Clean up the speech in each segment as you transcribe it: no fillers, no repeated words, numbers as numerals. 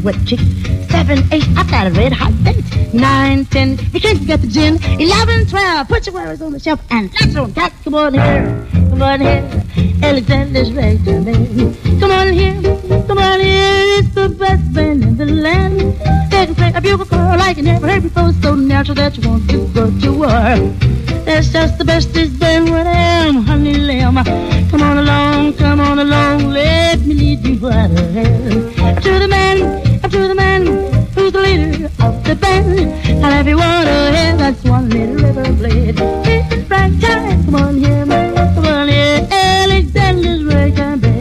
wet chick. 7, 8, I've got a red hot date. 9, 10, you can't get the gin. 11, 12, put your worries on the shelf and let's on cat. Come on here, come on here. Alexander's ragtime band. Come on here, it's the best band in the land. They can play a bugle call like you never heard before, so natural that you want to go to war. That's just the bestest band with them, honey lamb. Come on along, let me lead you by the hand. Up to the man who's the leader of the band. I'll have you one ahead, that's one little river blade. It's right time, come on here, Alexander's ragtime band.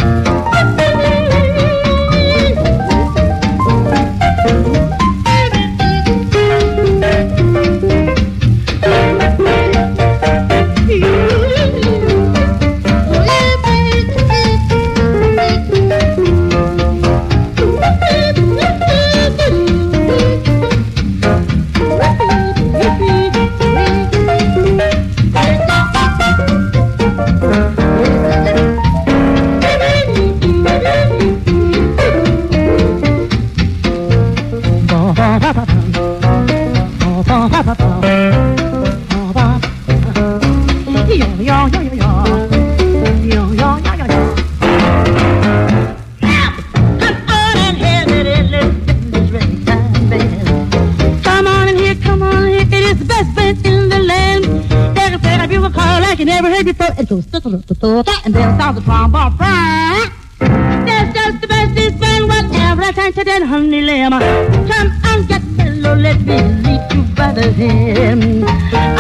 And then sound the trombone. That's just the best it's been. Whatever I time to that honey lamb. Come on, get mellow, let me lead you by the hand.